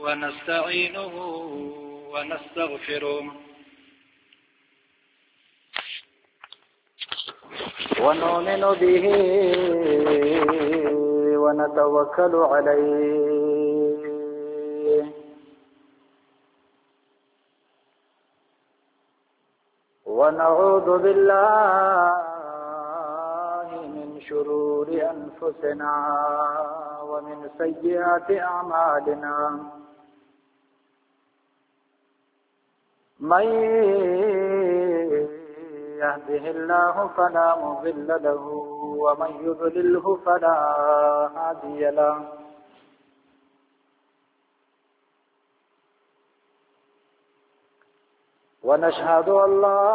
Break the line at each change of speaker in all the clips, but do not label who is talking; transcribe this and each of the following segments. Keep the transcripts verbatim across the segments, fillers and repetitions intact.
ونستعينه ونستغفره ونؤمن به ونتوكل عليه ونعوذ بالله من شرور أنفسنا ومن سيئات أعمالنا من يهده الله فلا مضل له ومن يضلله فلا هادي له ونشهد أن لا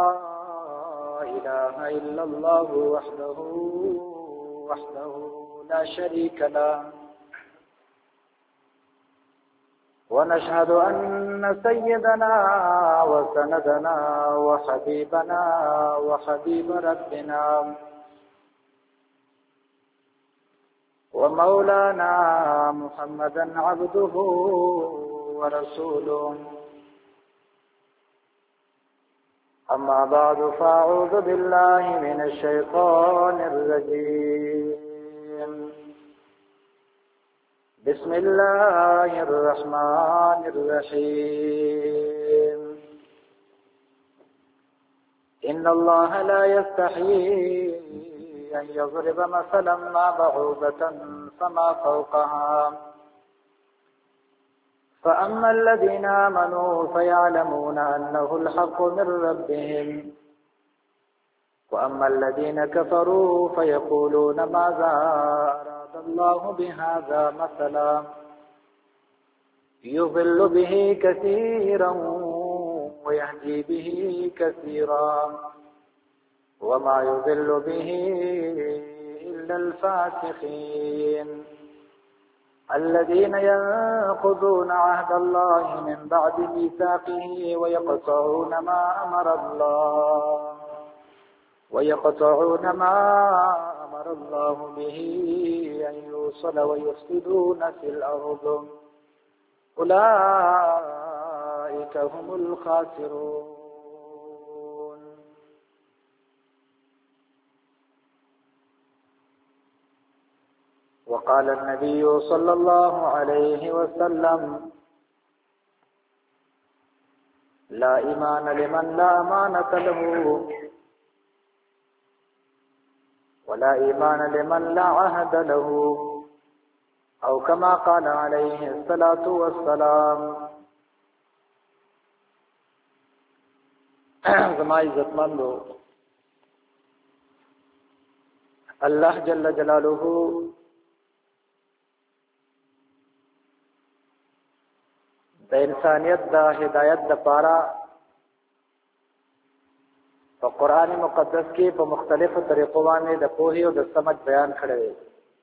إله إلا الله وحده وحده لا شريك له ونشهد أن سيدنا وسندنا وحبيبنا وحبيب ربنا ومولانا محمدا عبده ورسوله أما بعد فأعوذ بالله من الشيطان الرجيم بسم الله الرحمن الرحيم إن الله لا يستحيي أن يضرب مثلا ما بعوضة فما فوقها فأما الذين آمنوا فيعلمون أنه الحق من ربهم وأما الذين كفروا فيقولون ماذا أراد الله بهذا مثلا يضل به كثيرا ويهدي به كثيرا وما يضل به إلا الفاسقين الذين ينقضون عهد الله من بعد ميثاقه ويقطعون ما أمر الله ويقطعون ما أمر الله به أن يوصل ويفسدون في الأرض أولئك هم الخاسرون. وقال النبي صلى الله عليه وسلم لا إيمان لمن لا أمانة له ولا إيمان لمن لا عهد له أو كما قال عليه الصلاة والسلام. زما عزت مندو الله جل جلاله د انسانیت د هدایت د پاره په قرآن مقدس کې په مختلفو طریقو باندې د پوهې او د سمج بیان کړی دی.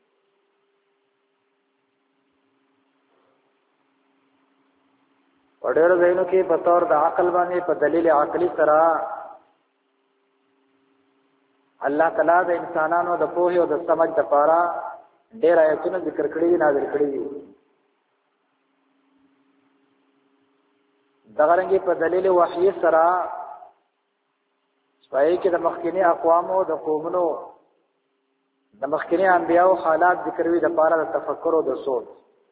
په ډېرو ځایونو کې په طور د عقل باندې په دلیل عقلي سره الله تعالی د انسانانو د پوهې او د سمج د پاره ډېر آیتونه ذکر کړي دي، نازل کړي دي. دغرنګي په دلیل وحی سره پای کې د مخکینی اقوامو د قومونو د مخکینی انبیانو حالات ذکر وی د پاره د تفکر او د سوچ.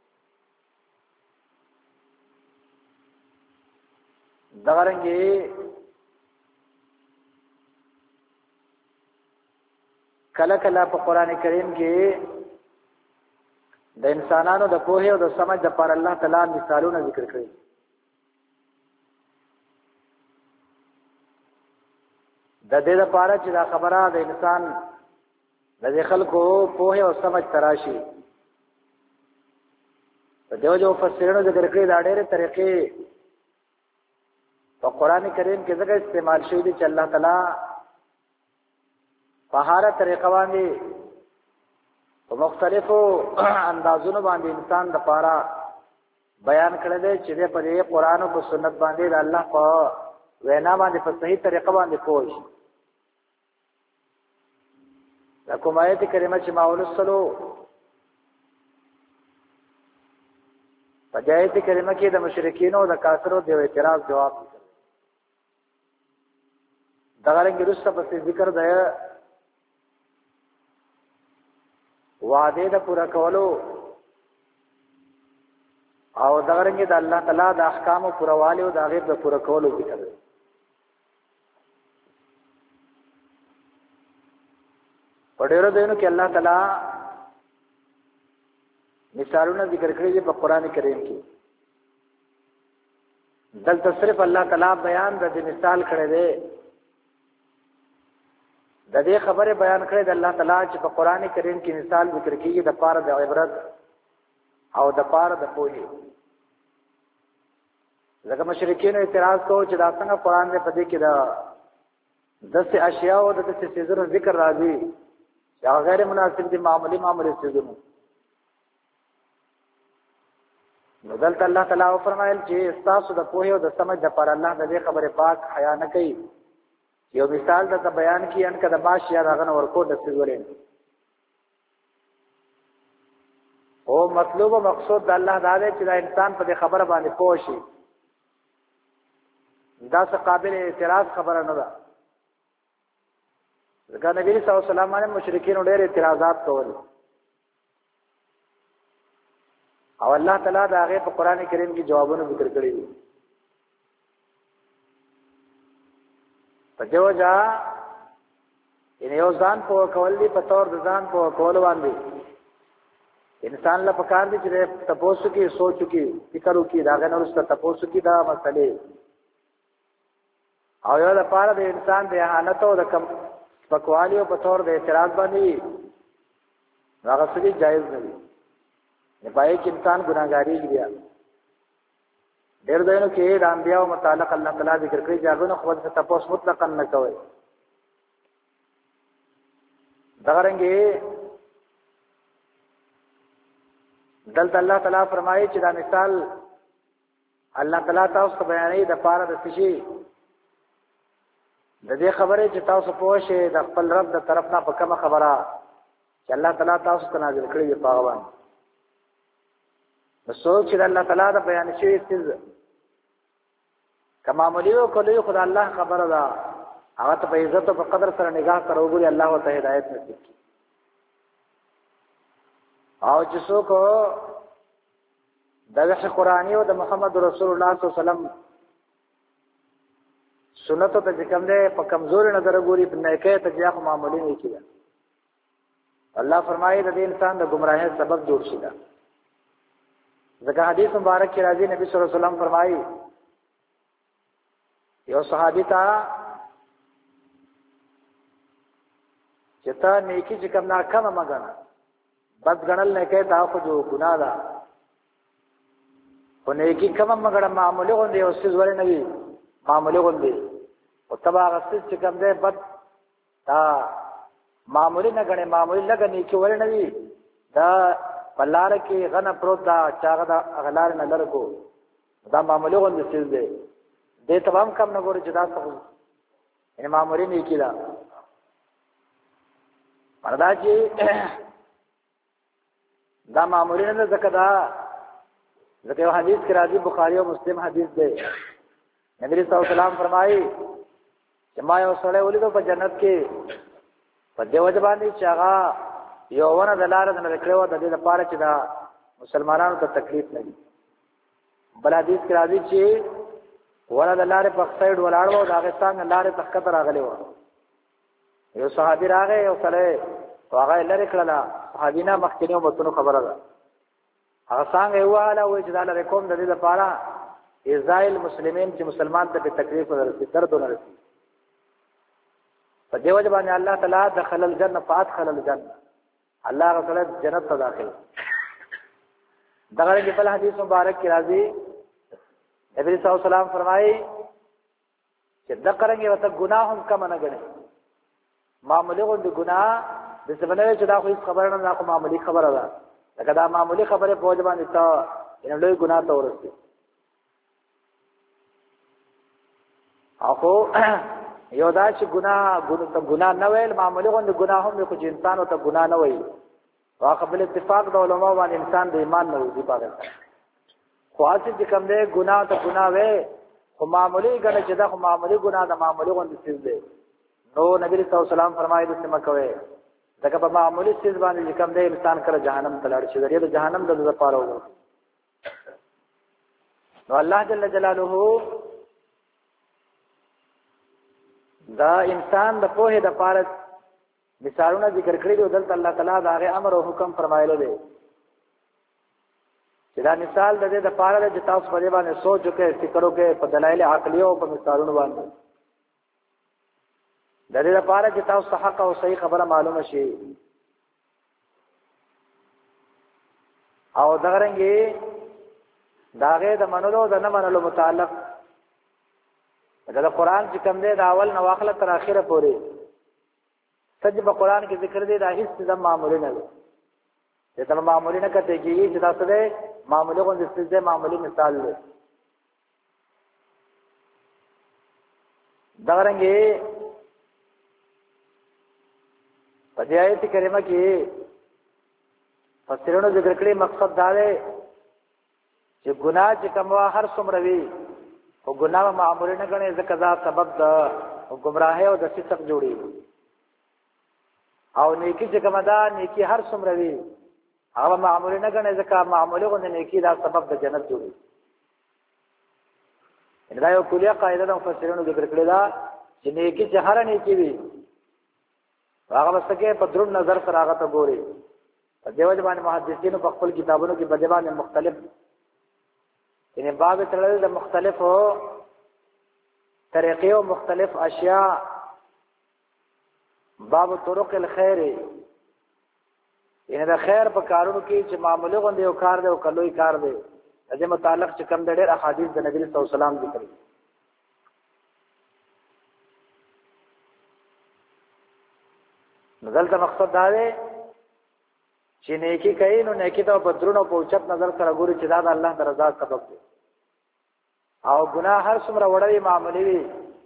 دغرنګي کله کله په قران کریم کې د انسانانو د پوهې او د سمج د پاره الله تعالی مثالونه ذکر کړي. د دې لپاره چې دا خبره د انسان د خلکو په او سمج تراشي. په دیو جو فسرونو ذکر کړی دا ډېرې طریقې په قران کریم کې ځکه استعمال شوی دي چې الله تعالی په هر طریقه باندې په مختلفو اندازونو باندې انسان د لپاره بیان کړی دی چې په دې قران او سنت باندې د الله په وینا باندې په صحیح طریقه باندې پوه شي. دا کوم آیت کریمه چې ما ولوستلو په آیت کریمه کې د مشرکین او د کافرو د اعتراض جواب دغه رنګ رسته په ذکر دی وعده د پورا کولو او دغه رنګ د الله تعالی د احکام او پرواله او د غیب د پورا کولو ذکر دی په ډیرو دینو کې الله تعالی مثالونه ذکر کړی دي په قران کریم کې دلته صرف الله تعالی بیان د مثال کړی دی د دې خبره بیان کړی د الله تعالی چې په قران کریم کې مثال ذکر کیږي د پاره د عبرت او د پاره د پوهې ځکه مشرکین اعتراض کوي چې دا څنګه قران دې په دې کې دا دسه اشیاء او د دسه سيزونو ذکر راځي چې غیر مناسب دي معمولی معمولی سيزونو نو دلته الله تعالی فرمایل چې تاسو د پوهې او د سمج د پر الله د دې خبره پاک حیا نه کوي یو مثال د بیان کی ان کده باش یا دغه ورکو د سيزولین او مطلوب او مقصود د الله تعالی چې دا انسان په خبره باندې پوه شي دا څه قابل اعتراض خبره نه ده ځکه نبی صلی الله علیه وسلم باندې مشرکین ډېر اعتراضات کول او الله تعالی دا هغه په قران کریم کې جوابونه ذکر کړی دي په جوجا ان یو ځان په کول دي په تور د ځان په کول باندې انسان له پکار دي چې تاسو کې سوچ کې فکر وکړي دا غنه ورسته تاسو کې دا مسئله او یو لپاره د انسان د اهانت او د کم پکوالی او په تور د اعتراض باندې هغه څه جایز نه دي نه پای کې انسان ګناګاری دی ډېر دینو کې د انبیاء او متعلق الله تعالی ذکر کړی ځاګونو خو د تاسو مطلقاً نه کوي دغه رنګه دلته الله تعالی فرمایي چې دا مثال الله تعالی تاسو بیانې د پاره د شي د دې خبرې چې تاسو پوه شئ د خپل رب د طرف نه په کومه خبره چې الله تعالی تاسو ته نازل کړی دی په هغه نو څوک چې الله تعالی د بیان شوی څه کما مليو کولې خدای الله خبره ده هغه ته په عزت او په قدر سره نگاه کړو ګوري الله ته هدایت نصیب کړي او چې څوک دغه قرآنی او د محمد رسول الله صلی الله علیه وسلم سنت ته کوم ده په کمزور نظر ګوري په نیکه ته ځا خو معمولی نه کیږي الله فرمایي د انسان د گمراهۍ سبب جوړ شي دا ځکه حدیث مبارک کې راځي نبی صلی الله علیه وسلم فرمایي یو صحابي تا چې تا نیکی چې کوم ناکامه مګنه بد غنل نه کوي دا خو جو ګناه ده خو نیکی کوم مګړه معمولی غوندي او څه ور نه وي معمولی غوندي او تبا غسل چې کوم ده بد دا معمولی نه غني معمولی لګني کې ور نه وي دا بلار کې غنه پروت دا چاغه دا غلار نه لرکو دا معمولی غوندي څه ده دې تمام کم نه ګوري چې دا څه ان معمولی نه کیدا پردا چې دا معمولی نه ځکه دا ځکه یو حدیث کې راځي بخاری او مسلم حدیث دی نبی صلی الله علیه وسلم فرمایي چې ما یو سره ولیدو په جنت کې په دیو ځبانې چې هغه یو ونه د لارې نه کړو د دې لپاره چې دا مسلمانانو ته تکلیف نه وي بل حدیث کې راځي چې ونه د لارې په سایډ ولاړو دا هغه څنګه لارې په خطر راغلی و یو صحابي راغی یو سره هغه لری کړل صحابینا مخکینیو متونو خبره ده هغه څنګه یواله وې چې دا لری کوم د دې لپاره اسرائیل مسلمانین چې مسلمان ته تکلیف ورسي درد ورسي په دیو ځبانه الله تعالی دخل الجنه فادخل الجنه الله تعالی جنت ته داخل دغه کې په حدیث مبارک کې راځي نبی صلی الله علیه وسلم فرمایي چې دغه وته ګناه هم کم نه غني معمولی غو د ګناه د سبنه چې دا خو هیڅ خبره نه خو معمولی خبره ده لکه دا معمولی خبره په وجه باندې تا ان لوی ګناه ته ورسي اخو یو دا چې ګناه ګناه ګناه نه ویل معمولی غو د ګناه هم خو انسان ته ګناه نه وایي واقع بل اتفاق د علماء باندې انسان د ایمان نه وځي پاره خاص دې کوم دې ګناه ته ګناه وې خو معمولی ګڼه چې دا خو معمولی ګناه د معمولی غوندې څه دی نو نبی صلی الله علیه وسلم فرمایي د سم کوي دا که په معمولی څه باندې کوم دې انسان کله جهنم ته لاړ شي د جهنم د لپاره وو نو الله جل جلاله دا انسان د پوهې د پاره مثالونه ذکر کړی دی دلته الله تعالی دا هغه امر او حکم فرمایلی دی چې دا مثال د دې د پاره د تاسو په دې باندې سوچ وکړئ فکر وکړئ په دلایل عقلی او په مثالونو باندې د دې لپاره چې تاسو حق او صحیح خبره معلومه شي او دا رنګي داغه د منلو د نه منلو متعلق دا قرآن چې کوم دی د اول نو اخر تر اخره پورې سج په قرآن کې ذکر دی دا هیڅ د معمولی نه دی دا معمولی نه کته کیږي چې تاسو دې معمولی کو د معمولی مثال دی دا رنګي په دې آیت کریمه کې فسرونو ذکر کړی مقصد دا دی چې ګناه چې کوم هر څومره وي او ګناه معمولی نه غني ځکه دا سبب د گمراهۍ او د فسق جوړي او نیکی چې کوم دا نیکی هر څومره وي هغه معمولی نه غني ځکه معمولی غو نیکی دا سبب د جنت جوړي ان دا یو کلیه قاعده د مفسرینو ذکر کړی دا چې نیکی چې هر نیکی وي هغه مسکه په درون نظر سره هغه ته ګوري دیو ځبان محدثینو په خپل کتابونو کې بدبان مختلف یعنی باب تړل د مختلفو طریقې او مختلف اشیاء باب طرق الخير یعنی د خیر په کارونو کې چې معمولی غوندي یو کار دی او کلوې کار دی دې متعلق چې کوم ډېر احادیث د نبی صلی الله علیه وسلم ذکر نزل ته مقصد دا دی چې نیکی کوي نو نیکی ته په درونو په اوچت نظر سره ګوري چې دا د الله د رضا سبب دی او ګناه هر څومره وړوي معمولی وي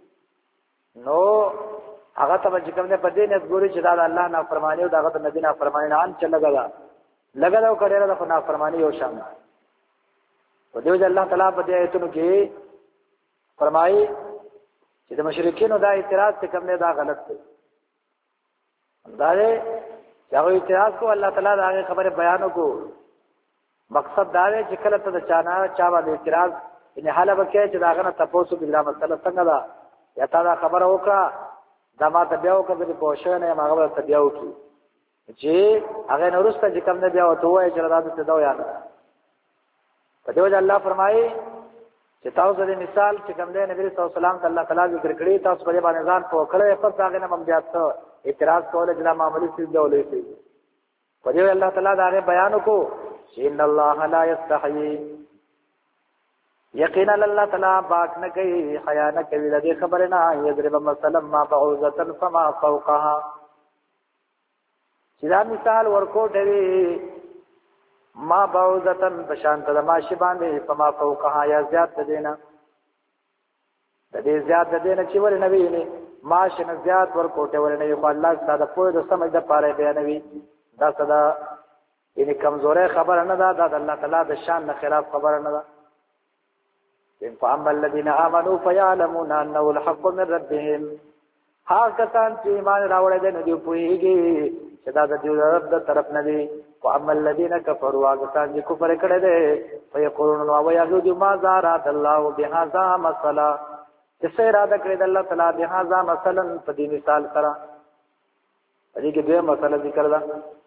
نو هغه ته چې کوم نه پدې نه ګوري چې دا د الله نافرمانی او دغه د نبی نافرمانی نه ان چې لګا لګا دا کړه د نافرمانی یو شان او دیو چې الله تعالی په دې ایتونو کې فرمایي چې د مشرکین دا اعتراض څه کوم نه دا غلط دی دا هغه اعتراض کو الله تعالی دا خبره بیان کو مقصد دا دی چې کله ته چانا چا باندې اعتراض ان حاله وکړي چې داغه نه تاسو په دغه مسله څنګه ده یا تا خبره وکړه دا ما ته بیا وکړه په پوښتنه یې هغه ته بیا وکړي چې هغه نورسته چې کوم نه بیا وته وایي چې راځي ته دا یاد په دې وجه الله فرمایي چې تاسو د مثال چې کوم دی نبی صلی الله علیه وسلم الله تعالی ذکر کړی تاسو په باندې ځان پوکړې پس هغه نه بیا ته اعتراض کول چې دا معمولی څه دی ولې څه په دې الله تعالی دا بیان کو چې ان الله لا یستحیی یقینا الله تعالی پاک نه کوي حیا نه کوي د دې خبره نه یضرب مثلا ما بعوزه فما فوقها چې دا مثال ورکو دی ما بعوزه بشانت د ماشي باندې فما فوقها یا زیات دینا د دې زیات دینا چې ور نه وی نه ماشي نه زیات ورکوټه ور نه خو الله ستاسو په د سمجھ د پاره بیانوي دا صدا یعنی کمزورې خبره نه ده د الله تعالی د شان نه خلاف خبره نه ده ان فاما الذين امنوا فيعلمون انه الحق من ربهم هاکتان چې ایمان راوړل دي نو دی پوهیږي چې دا د دې رب د طرف نه دي واما الذين كفروا هاکتان چې کفر کړي دي فيقولون ويعبد ما زارات الله بهذا مثلا چې څه اراده کړی د الله تعالی بهذا مثلا په دې مثال سره دې کې دوه مسله ذکر ده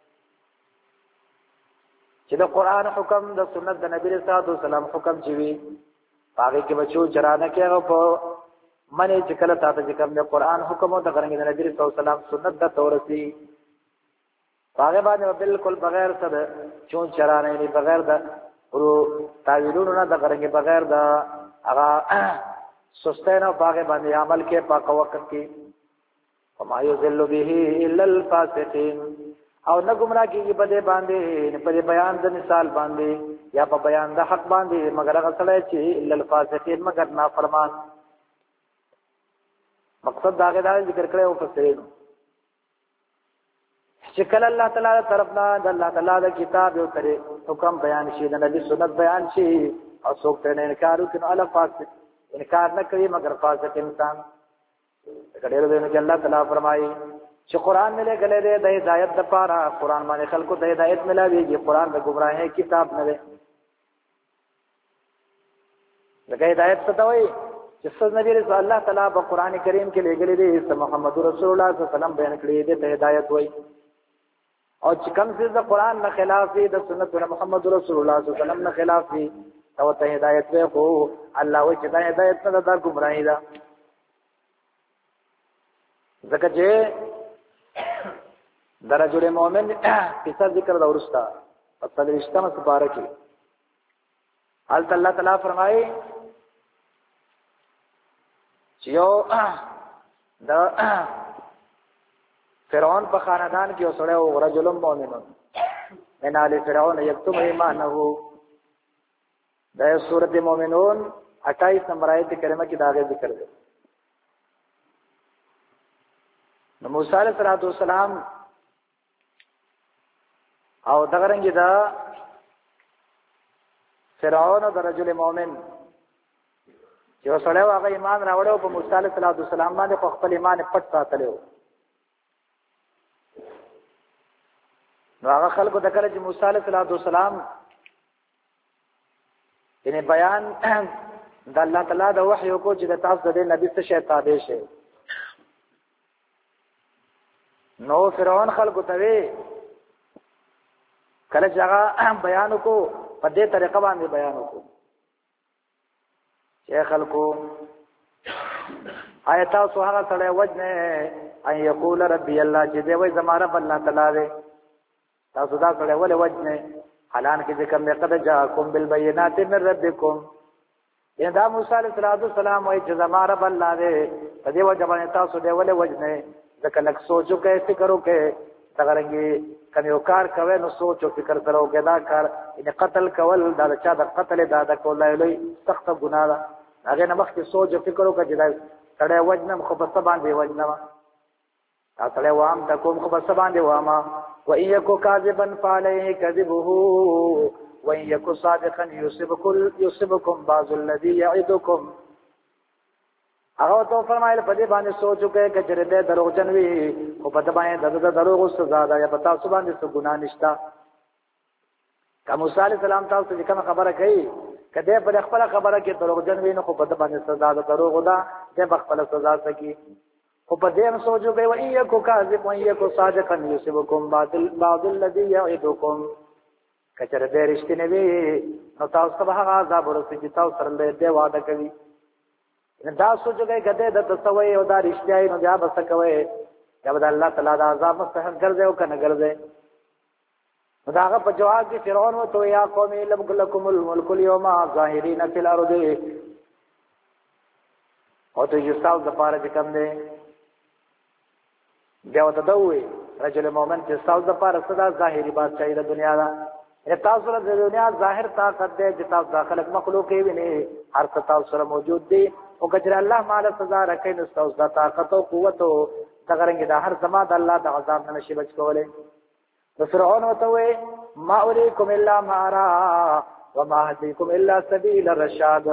چې د قران حکم د سنت د نبی رسول الله سلام حکم چې وی هغه کې بچو چرانه کې هغه په منې چې کله تاسو چې کوم د قران حکم او د غرنګ د نبی رسول الله سلام سنت د تورسي هغه باندې بالکل بغیر څه ده چون چرانه نه بغیر د ورو تعویلونو نه د غرنګ بغیر د هغه سستینه باغ باندې عمل کې پاک وخت کې وما يذل به الا الفاسقين او نه گمراه کیږي په دې باندې په بیان د مثال باندې یا په بیان د حق باندې مگر هغه سره چې الا الفاسقين مگر نافرمان مقصد دا غدا ذکر کړو په سرینو چې کله الله تعالی طرف نه د الله تعالی د کتاب یو کړي حکم بیان شي د نبی سنت بیان شي او څوک ته انکار وکړي نو الله فاسق انکار نه کوي مگر فاسق انسان. کډیر دې چې الله تعالی فرمایي چې قران ملي غلې دې د هدایت لپاره قران باندې خلکو ته هدایت ملاويږي. قران د گمراهۍ کتاب نه دی. لکه هدایت څه ته وایي چې څنګه نبی رسول الله تعالی په قران کریم کې لګلې دي چې محمد رسول الله صلی الله علیه وسلم بیان کړی دي ته هدایت وایي. او چې کوم څه د قران نه خلاف دي د سنت محمد رسول الله صلی الله علیه وسلم نه خلاف دي او ته هدایت وایي. خو الله وایي چې دا هدایت نه ده گمراهي ده. ځکه چې د رجل مؤمن کیسه ذکر دا ورستا په صدرشتمه سپاره کې حالت الله تعالی فرمایي چې یو د فرعون په خاندان کې اوسړی او رجل مؤمن من آل فرعون یکتم ایمانه. د سورۃ المؤمنون اٹھائیس نمبر آیت کریمه کې دا ذکر دی. نو موسی علیہ السلام او دغه رنګ دا فرعون او رجل مؤمن چې وسړی هغه ایمان راوړو په موسی علیہ السلام باندې خپل ایمان پټ ساتلو. نو هغه خلکو د کله چې موسی علیہ السلام یعنی بیان د الله تعالی د وحی کو چې د تاسو د نبی څخه شیطان دی شه. نو فرعون خلکو ته وی کله چې هغه بیان کو په دې طریقه باندې بیان کو چې خلکو آیات او هغه سره وجنه ان یقول ربي الله چې دې وای زما رب الله تعالی دې تاسو دا سره ولې وجنه حالان کې ذکر لقد جاءكم بالبينات من ربكم. ان دا موسی علیہ السلام وای چې زما رب الله دې په دې وجه باندې تاسو دې ولې وجنه ځکه لک سوچو کې فکر وکړي څنګه کله یو کار کوي نو سوچ او فکر سره وکړه. دا کار ان قتل کول دا چا د قتل دا د کولای لوی سخت ګناه ده. هغه نه مخکې سوچ او فکر وکړه چې دا سړی وجنم خو په سبا باندې وجنم تاسو له وام تکوم خو په سبا باندې واما و ان یکو کاذبا فعليه كذبه وان یکو صادقا يصيبكم يصيبكم بعض الذي يعدكم. هغه ته فرمایله په دې باندې سوچ وکړه چې دې دروغجن وي خو په دې باندې د دروغ سزا ده یا په تاسو باندې څه ګناه نشته. کوم موسی علیہ السلام تاسو چې کوم خبره کوي کله په خپل خبره کې دروغجن وي نو خو په دې باندې سزا ده دروغ ده دې په خپل سزا سکی. خو په دې سوچ وکړه وایي یکو کاذب وایي یکو صادقا یصيبكم بعض الذي يعدكم. کچره دې رښتینه وي نو تاسو به هغه عذاب ورسې چې تاسو سره دې وعده کوي. دا سوچګي کده د تسوي او دا رښتیاي نو بیا بس کوي یا بد الله تعالی دا عذاب مستحق ګرځي او کنه ګرځي. داغه په جواب کې فرعون و تو یا قوم لم لكم الملك اليوم ظاهرين في الارض. او ته یو څاو د پاره چې کوم دی بیا وته دوی رجل مؤمن چې څاو د پاره صدا ظاهري بادشاہي د دنیا دا تاسو د دنیا ظاهر طاقت دی چې تاسو داخله مخلوق یې ویني هر څه تاسو سره موجود دی. او کجر الله مال سزا راکې نو تاسو د طاقت او قوت او څنګه د هر زما د الله د عذاب نه نشي بچ کولای. فرعون وته وي ما اوريكم الا ما ارى وما اهديكم الا سبيل الرشاد.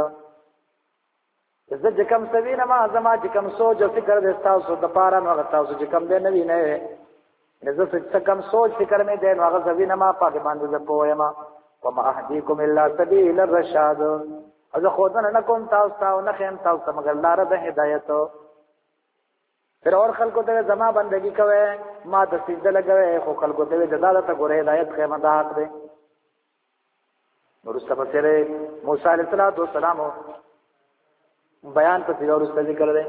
زه کوم سبیل ما زما چې کوم سوچ او فکر د تاسو د پاره نو تاسو چې کوم دی نوی نه زه څه کوم سوچ فکر مې دی نو هغه زوینه ما په باندې زه پوهیما. وما اهديكم الا سبيل الرشاد. از خودن نه کوم تاسو ته نه خیم تاسو مگر لار د هدایت. پھر اور خلکو ته زما بندگی کوي ما د سجده لګوي خو خلکو ته د دالت غوړې هدایت خیمه ده حق دی. ورسته پسره موسی علیہ السلام بیان په څیر ورسته ذکر دی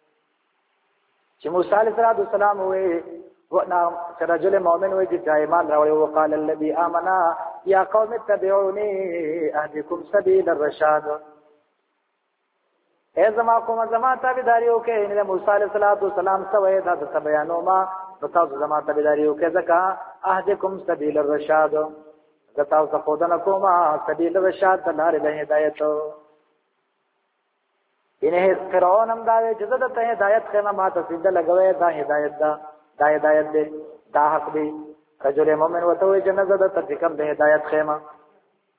چې موسی علیہ السلام وې ونا رجل مؤمن وې چې ایمان راوړي او قال الذي امنا يا قوم اتبعوني اهدكم سبيل الرشاد. اے زما قوم زما تابعداریو کې ان موسی علیہ السلام سوې دا د بیانو ما تاسو زما تابعداریو کې ځکه اهدكم سبيل الرشاد تاسو خدانه کومه سبيل الرشاد لار د هدایت. انه فرعون هم دا چې د ته هدایت خنه ما ته سجده لګوي دا هدایت دا دا هدایت دی دا حق دی. رجل مؤمن وته وي جنازه د تکم د هدایت خیمه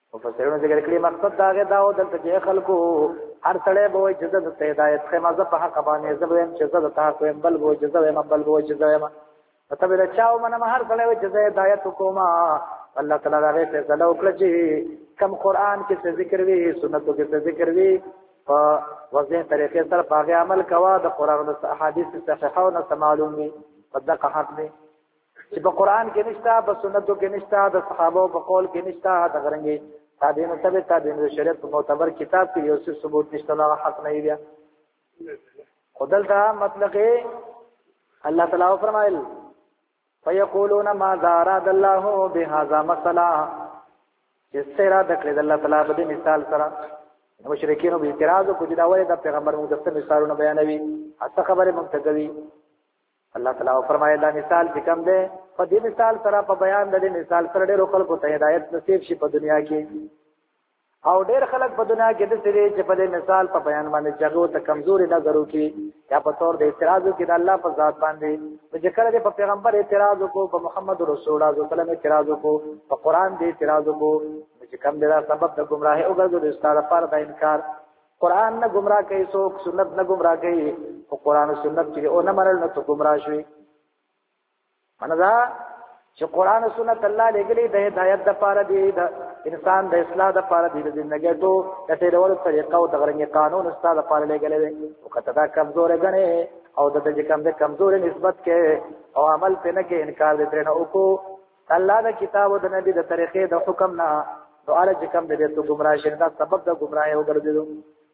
مفسرونو ذکر کړی مقصد دا غي دا او دلته چې خلکو هر سړی به وایي چې زه د هدایت خمه زه په حق باندې زه وایم چې زه د تاسو يم بل وایي چې زه وایم بل وایي چې زه وایم مطلب دا چاو منه هر سړی وایي چې زه هدایت کوما الله تعالی راغی فیصله وکړه چې کم قران کې څه ذکر وی سنتو کې څه ذکر وی په واضح طریقې سره په عمل کوا د قران او احادیث صحیحه او معلومي صدق حق دی چې په قران کې نشته په سنتو کې نشته د صحابه په قول کې نشته د غرنګي تابعین او تبع تابعین د شریعت په معتبر کتاب کې یو څه ثبوت نشته دا حق نه دی خدل دا مطلب الله تعالی فرمایل فیقولون ما اراد الله بهذا مثلا استرا دکړه الله تعالی په مثال سره مشرکین به اعتراض کوي دا وایي د پیغمبر مقدس مثالونه بیانوي اته خبره منتقوي الله تعالی فرمایي دا مثال چې کوم دی په دې مثال سره په بیان د دې مثال سره ډېر خلکو ته هدایت نصیب شي په دنیا کې او ډېر خلک په دنیا کې د سری چې په دې مثال په بیان باندې چغو ته کمزوري نظر وکړي یا په تور د اعتراض وکړي د الله په ذات باندې چې کله په پیغمبر اعتراض وکړو په محمد رسول الله صلی الله علیه وسلم اعتراض وکړو په قران دې اعتراض وکړو چې کوم دا سبب د گمراهۍ او ګرځول استاد لپاره د انکار قران نه گمراه کوي څوک سنت نه گمراه کوي او قران او سنت چې او نه مرل نه ته گمراه شوي مندا چې قران او سنت الله لګلې د هدایت لپاره دی د انسان د اصلاح لپاره دی د ژوندۍ ته د تیرولو طریقه او د غرنګ قانون استاد لپاره لګلې او کته دا کمزور غني او د دې کم د کمزور نسبت کې او عمل په نه کې انکار دې ترنه وکړو الله د کتاب او د نبی د طریقې د حکم نه دعاله چې کم دې ته گمراه شي دا سبب د گمراهۍ او ګرځېدو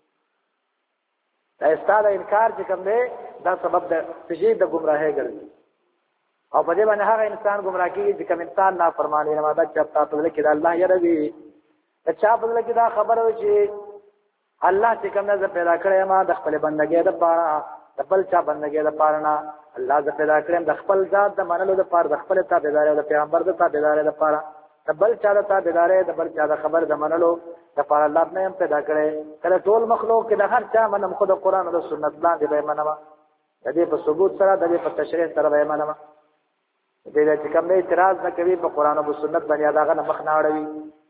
دا استاد انکار چې کوم دی دا سبب د تجدید د گمراهۍ ګرځي او په دې باندې هغه انسان گمراه کیږي چې کوم انسان نافرمانی نه ماده چې تاسو له کې د الله یری ته چا په له کې دا خبره و چې الله چې کوم نه پیدا کړی ما د خپل بندګۍ د پاره د بل چا بندګۍ د پاره نه الله ز پیدا کړم د خپل ذات د منلو د پاره د خپل تابعداري او د پیغمبر د تابعداري د پاره د بل چا د تابعداري د بل چا د خبر د منلو د پاره الله نه هم پیدا کړي کله ټول مخلوق کې د هر چا منم خود قرآن او سنت باندې به منم د دې په ثبوت سره د دې په تشریح سره به منم د دې چې کوم اعتراض نه کوي په قرآن او سنت باندې داغه نه مخ نه اړوي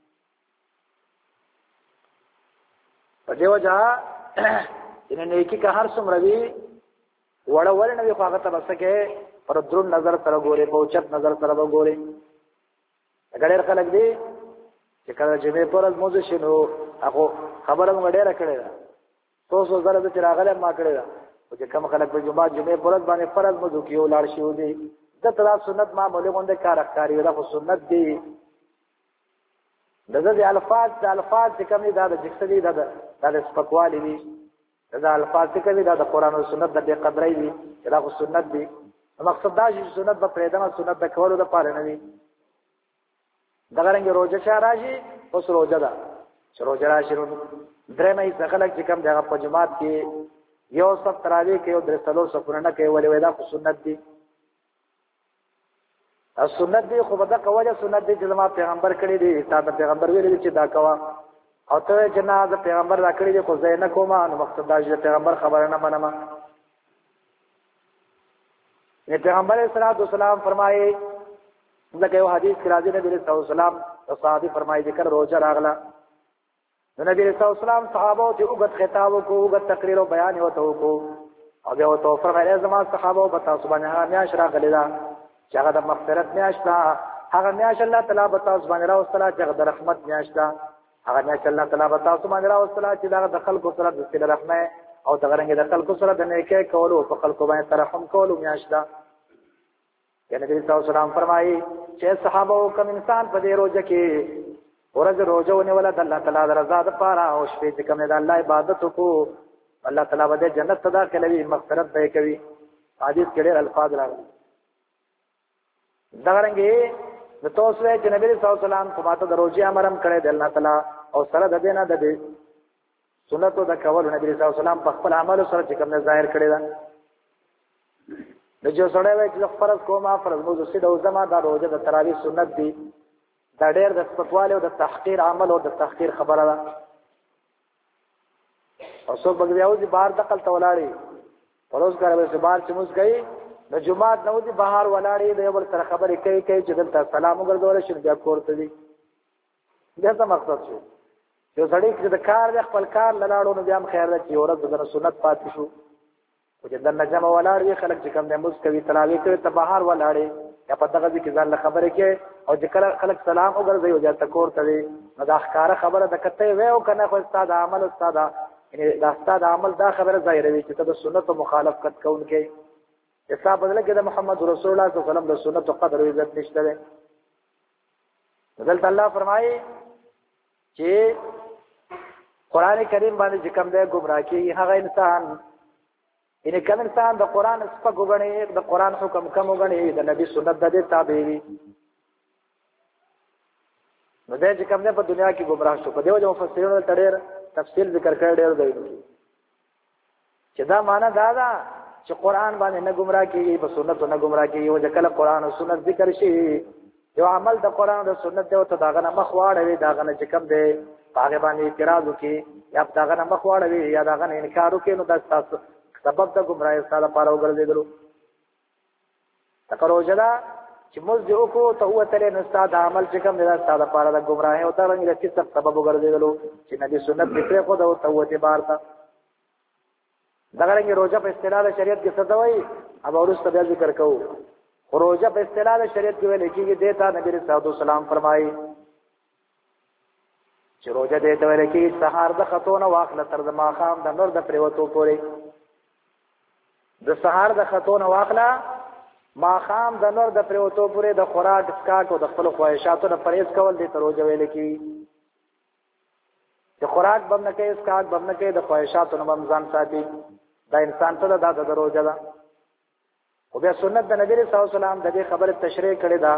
په دې وجه ان نیکی که هر څومره وی وړه ور نه وي خو هغه ته بسکه پر درون نظر سره ګوري په اوچت نظر سره وګوري اګړې خلک دي چې کله جمعې پر ورځ موږ شنو هغه خبره موږ ډېره کړې ده تاسو زره د چراغله ما کړې ده او چې کوم خلک په جمعه جمعې پر ورځ باندې فرض موږ کیو لاړ شي دي د تلا سنت معمولی غونډه کار اختیاري ده خو سنت دی دغه د الفاظ د الفاظ چې کوم دي دا د جکسدي دا د سپکوالي دي دا الفاظ چې کوي دا د قران او سنت د بے قدرۍ دي دا خو سنت دي مقصد دا چې سنت په پرېدنه سنت د کولو د پاره نه دي دغه رنګ روزه شاراشي اوس روزه ده چې روزه راشي درې مې څخه چې کوم دغه په جماعت کې یو سب تراوی کې او درې څلور سفرونه نه کوي ولې ودا خو سنت دي او سنت دی خو بده کوجه سنت دی چې زما پیغمبر کړی دی تا د پیغمبر ویل چې دا کوا او ته جنازه پیغمبر را کړی دی خو زه نه کوم نو مقصد دا چې پیغمبر خبره نه منم نه پیغمبر صلی الله علیه وسلم فرمایي لکه یو حدیث کې راځي نبی صلی الله علیه وسلم او صحابي فرمایي ذکر روزه راغله نبی صلی الله علیه وسلم صحابه ته وګت خطاب کو وګت تقریر او بیان وته کو او بیا وته فرمایي زما صحابه په تاسو باندې همیاش راغلی دا چې هغه د مغفرت میاشتا هغه میاش الله تعالی په تاسو باندې راوستله چې هغه د رحمت میاشتا هغه میاش الله تعالی په تاسو باندې راوستله چې دا د خلکو سره د صله رحمه او د غرنګ د خلکو سره د نیکه کولو په خلکو باندې ترحم کولو میاشتا یعنی نبی صلی الله علیه وسلم فرمایي چې صحابه او کوم انسان په دې روزه کې ورځ روزه ونیول د الله تعالی د رضا لپاره او شپې چې کوم د الله عبادت وکړو الله تعالی به جنت ته داخلوي مغفرت به کوي حدیث کې ډېر الفاظ راغلي دا رنګه د توسو چې نبی صلی الله علیه وسلم تماته د روزي امرم کړی د الله تعالی او سره د دینه د سنتو د کول نبی صلی الله علیه وسلم په خپل عمل سره چې کوم ظاهر کړی دا د جو سره وای چې فرض کومه فرض موضوع سي د زما د روزه د تراویح سنت دی دا ډېر د سپکواله او د تحقیر عمل او د تحقیر خبره ده او څو بغیاو دي بهر دقل تولاړي پروز کاروي چې بهر چې موږ گئی د جمعات نو دي بهر ولاړې د یو بل سره خبرې کوي کوي چې دلته سلام وګرځول شي بیا کوړته دي بیا څه مقصد شو یو سړی چې د کار د خپل کار لاړو نو بیا هم خیر ده چې ورځ د سنت پاتې شو او چې د نجم ولاړ وي خلک چې کوم د مز کوي تراوی کوي ته بهر ولاړې یا په دغه ځکه ځان له خبرې کې او چې کله خلک سلام وګرځي او یا تکور ته نو دا ښکارا خبره د کته وې او کنه خو استاد عمل استاد یعنی دا استاد عمل دا خبره ظاهروي چې ته د سنت مخالفت کوونکې حساب بدل کې د محمد رسول الله صلی الله علیه وسلم د سنت قدر او عزت نشته ده دلته الله فرمایي چې قران کریم باندې چې کوم دی گمراه کی هغه انسان ان کوم انسان د قران سپک وګڼي د قران حکم کم وګڼي د نبی سنت د دې تابع وي نو دې چې کوم دی په دنیا کې گمراه شو په دیو جو مفسرونو تړر تفصیل ذکر کړی ډېر دی چې دا معنا دا ده چې قران باندې نه گمراه کیږي په سنت نه گمراه کیږي او ځکه قران او سنت ذکر شي یو عمل د قران او سنت دی او ته داغه نه مخواړوي داغه نه چې کوم دی هغه باندې اعتراض وکي یا داغه نه مخواړوي یا داغه نه انکار وکي نو دا تاسو سبب د گمراهی سره پاره وګرځیدلو تکروجدا چې موږ یو کو ته هو تل نه ستاسو عمل چې کوم دی سره پاره د گمراهی او ترنګ د کیسه سبب وګرځیدلو چې نبی سنت دې خو دا او ته بار تا دغه رنګ روزه په اصطلاح د شریعت کې څه دوی اب اورست بیا ذکر کوو روزه په اصطلاح د شریعت کې ویل کېږي دیتا نبی رسول الله سلام فرمایي چې روزه دې ته ویل کېږي سحر د خطونه واخله تر د ماخام د نور د پریوتو پورې د سحر د خطونه واخله ماخام د نور د پریوتو پورې د خوراک اسکاک او د خپل خواهشاتو نه پرهیز کول دې ته روزه ویل کېږي چې خوراک بم نه کوي اسکاک بم نه کوي د خواهشاتو نه بم ځان ساتي دا انسان ته دا د روزه ده او بیا سنت د نبی رسول الله سلام د دې خبره تشریح کړې ده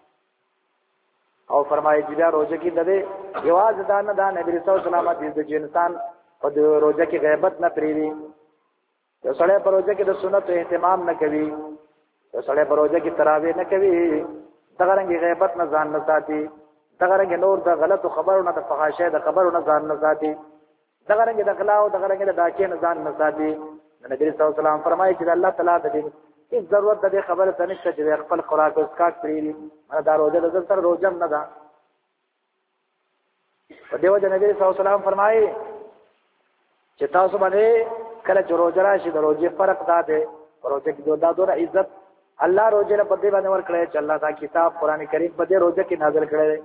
او فرمایي چې دا روزه کې د دې یواز دا نه دا نبی رسول الله سلام د انسان په روزه کې غیبت نه پریوي یو سړی په روزه کې د سنت اهتمام نه کوي یو سړی په روزه کې تراویح نه کوي دغه رنګ غیبت نه ځان نه ساتي دغه رنګ نور د غلطو خبرونو د فحاشۍ د خبرونو ځان نه ساتي دغه رنګ د غلا او دغه رنګ د ډاکې نه ځان نه ساتي نبی رسول الله سلام فرمایي چې الله تعالی د دې هیڅ ضرورت د خبره ته نشته چې خپل خوراک او اسکاک پریږي دا, دا روزه د سره روزه نه ده په دیو جن نبی صلی الله علیه وسلم فرمایي چې تاسو باندې کله چې روزه راشي د روزه فرق دا ده روزه کې دا دوه عزت الله روزه له پدې باندې ورکړي چې الله دا کتاب قران کریم په دې روزه کې نازل کړی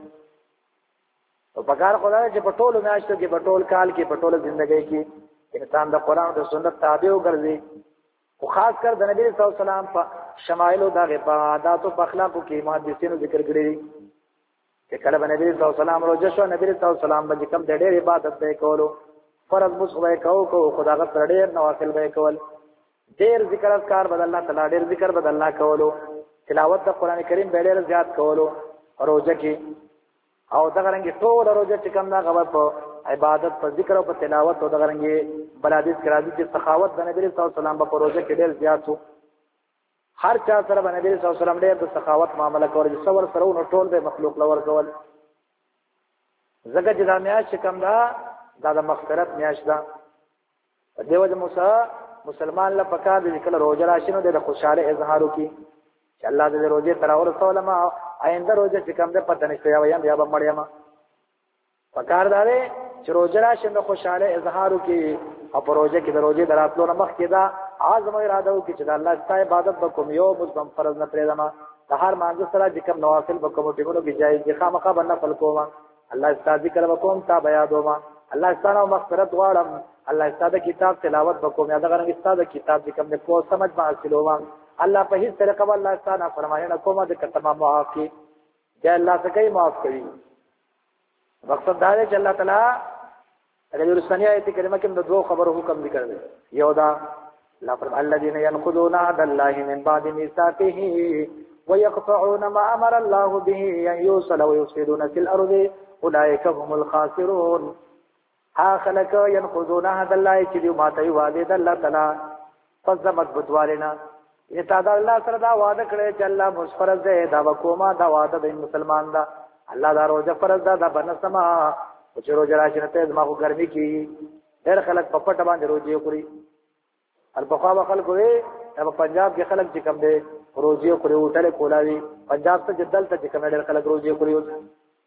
او پکار خدای چې په ټولو میاشتو کې په ټول کال کې په ټول ژوندۍ کې انسان د قران او سنت تابع وګرځي او خاص کر د نبی صلی الله علیه وسلم په شمایل او د عبادت او اخلاق کې محدثینو ذکر کړی چې کله باندې نبی صلی الله علیه وسلم روزه شو نبی صلی الله علیه وسلم باندې کوم د ډېر عبادت به کولو فرض مسخه کو کو خدای غفر ډېر نوافل به کول ډېر ذکر اذکار بدل الله تعالی ډېر ذکر بدل الله کولو تلاوت د قران کریم به ډېر زیات کولو روزه کې او دغه رنګ ټول روزه چې کوم دا غوړ په عبادت په ذکر او په تلاوت او دغه رنګ بلادیس کرا دي چې سخاوت د نبی صلی الله علیه وسلم په روزه کې ډېر زیات وو هر چا سره د نبی صلی الله علیه وسلم ډېر د سخاوت معاملې کول چې صبر سره نو ټول به مخلوق لور کول زګه چې د میاشت کوم دا د مغفرت میاشت ده دیو د موسی مسلمان له پکا د کله روزه راشنو د خوشاله اظهار وکي چې الله دې روزه تر اور سوالما آینده روزه چې کوم ده پته نشته یا یم یا به مړیم پکار داري چې روزه راشنو خوشاله اظهار وکي او په روزه کې د روزه دراتلو نه مخ کې دا اعظم اراده وکي چې الله ستاسو عبادت وکوم یو مسلم فرض نه پرې دما د هر مانځ سره چې کوم نوافل وکوم ټیګونو کې جایز دي خامخا باندې فل کوما الله ستاسو ذکر وکوم تا بیا دوما الله ستاسو مغفرت غواړم الله ستاسو کتاب تلاوت وکوم یا دغه ستاسو کتاب چې کوم په سمجھ ما حاصلوم الله په هیڅ طریقه الله ستاسو فرماینه کومه د تمام معاف کی چې الله څخه معاف کوي مقصد دا دی چې الله تعالی هغه رسنی آیت کریمه کې د دوه خبرو حکم ذکر دی یو دا لا فرم الذين ينقضون عهد الله من بعد ميثاقه ويقطعون ما امر الله به ان يوصل ويفسدون في الارض اولئك هم الخاسرون ها خلق ينقضون عهد الله چې ما ته وعده د الله تعالی فزمت بدوالنا اته دا الله سره دا وعده کړی چې الله مسفرز دی دا وکوما دا وعده د مسلمان دا الله دا روزه فرض دا د بنسما او چې روزه راشي ته ما خو ګرمي کی ډېر خلک په پټ باندې روزه کوي البخوا خلک وي په پنجاب کې خلک چې کوم دي روزه کوي وټل کولاوي پنجاب ته جدل ته چې کوم ډېر خلک روزه کوي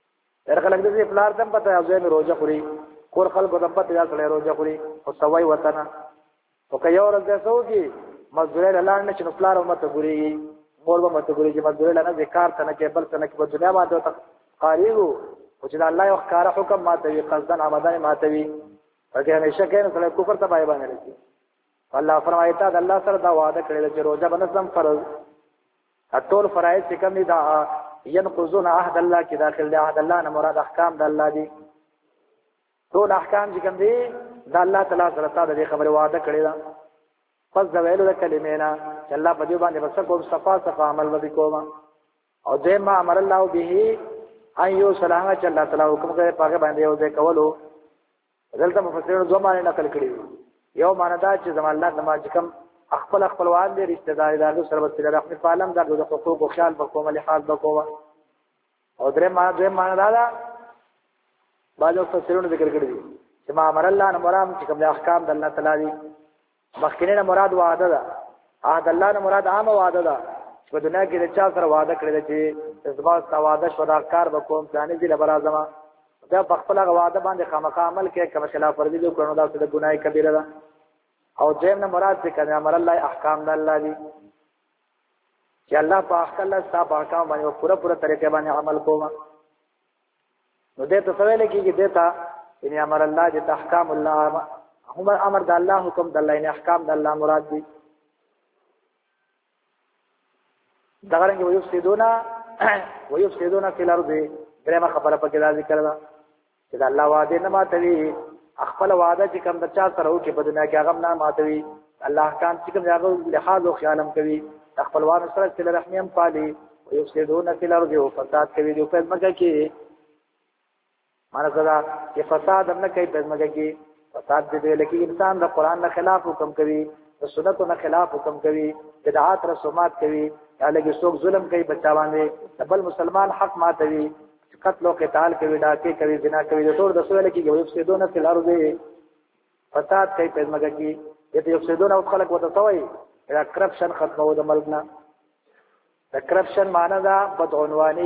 هر خلک دې پلار دم پته او زه روزه خوري کور خلکو دم پته یا سره روزه خوري او سوي وطن او که یو ورځ دسو کی مزدوري لاله نه چې پلار مته ګوري مور به مته ګوري چې مزدوري لاله ذکر کنه کې بل کنه کې په دنیا باندې قاریو او چې الله یو ښکارا حکم ماته وي قصدن عمدان ماته وي هغه همیشه کین سره کفر ته بای باندې لګي الله فرمایي ته الله سره دا وعده کړی چې روزه بنظم فرض ټول فرایض چې کوم دي دا ينقضون عهد الله کې داخل دي عهد الله نه مراد احکام د الله دي ټول احکام چې کوم دي دا الله تعالی سره تا د خبره وعده کړی دا پس د ویلو د کلمې نه چې الله په دې باندې بس کوم صفا صفا عمل وکړي کوم او دې ما امر الله به ايو سلام چې الله تعالی حکم کوي پاګه باندې یو ځای کولو دلته مفسرین دوه معنی نقل کړي یو معنی دا چې زموږ الله نماز کوم خپل خپلوان دي رشتہ دار دغه سره وسیله رحمت عالم دغه حقوق او خیال وکوم له حال وکوم او درې ما درې ما دا باجو فسرونه ذکر کړی دي چې ما امر الله نه مرام چې کوم احکام د الله تعالی دي مخکینه مراد وعده ده عهد الله نه مراد عام وعده ده په دنیا کې د چا سره وعده کړی چې زما سواده شودا کار وکوم ځانې دي لبر اعظم دا په خپل وعده باندې خامخا عمل کې کوم خلاف ورزي جو کړنو دا څه ګناي کبیره ده او دیم نه مراد څه کنه امر الله احکام د الله دي چې الله په احکام الله صاحب احکام باندې پورا پورا طریقې باندې عمل کوم نو دې ته سوال کېږي دته ان امر الله دې احکام الله هم امر د الله حکم د الله نه احکام د الله مراد دي دا څنګه وي یفسدونا ويفسدون فی الارض درېمه خبره په کې دا ذکر ده چې الله وعده نه ماتوي خپل وعده چې کوم د چا سره وکي په دنیا کې هغه نه ماتوي الله احکام چې کوم هغه لحاظ او خیالم کوي خپلوان سره صله رحمیم پالي ويفسدون فی الارض او فساد کوي د په مکه کې معنی دا چې فساد هم نه کوي په مکه کې فساد دې لکه انسان د قران نه خلاف حکم کوي د سنت نه خلاف حکم کوي بدعات رسومات کوي یا لکه څوک ظلم کوي بچا باندې بل مسلمان حق ماتوي قتل او قتال کوي ډاکې کوي زنا کوي د ټول د سوال کې یو یفسدون فی الارض فساد کوي په مګه کې دې یفسدون او خلق وته توي دا کرپشن ختمو د ملک نه د کرپشن معنی دا بدعنوانی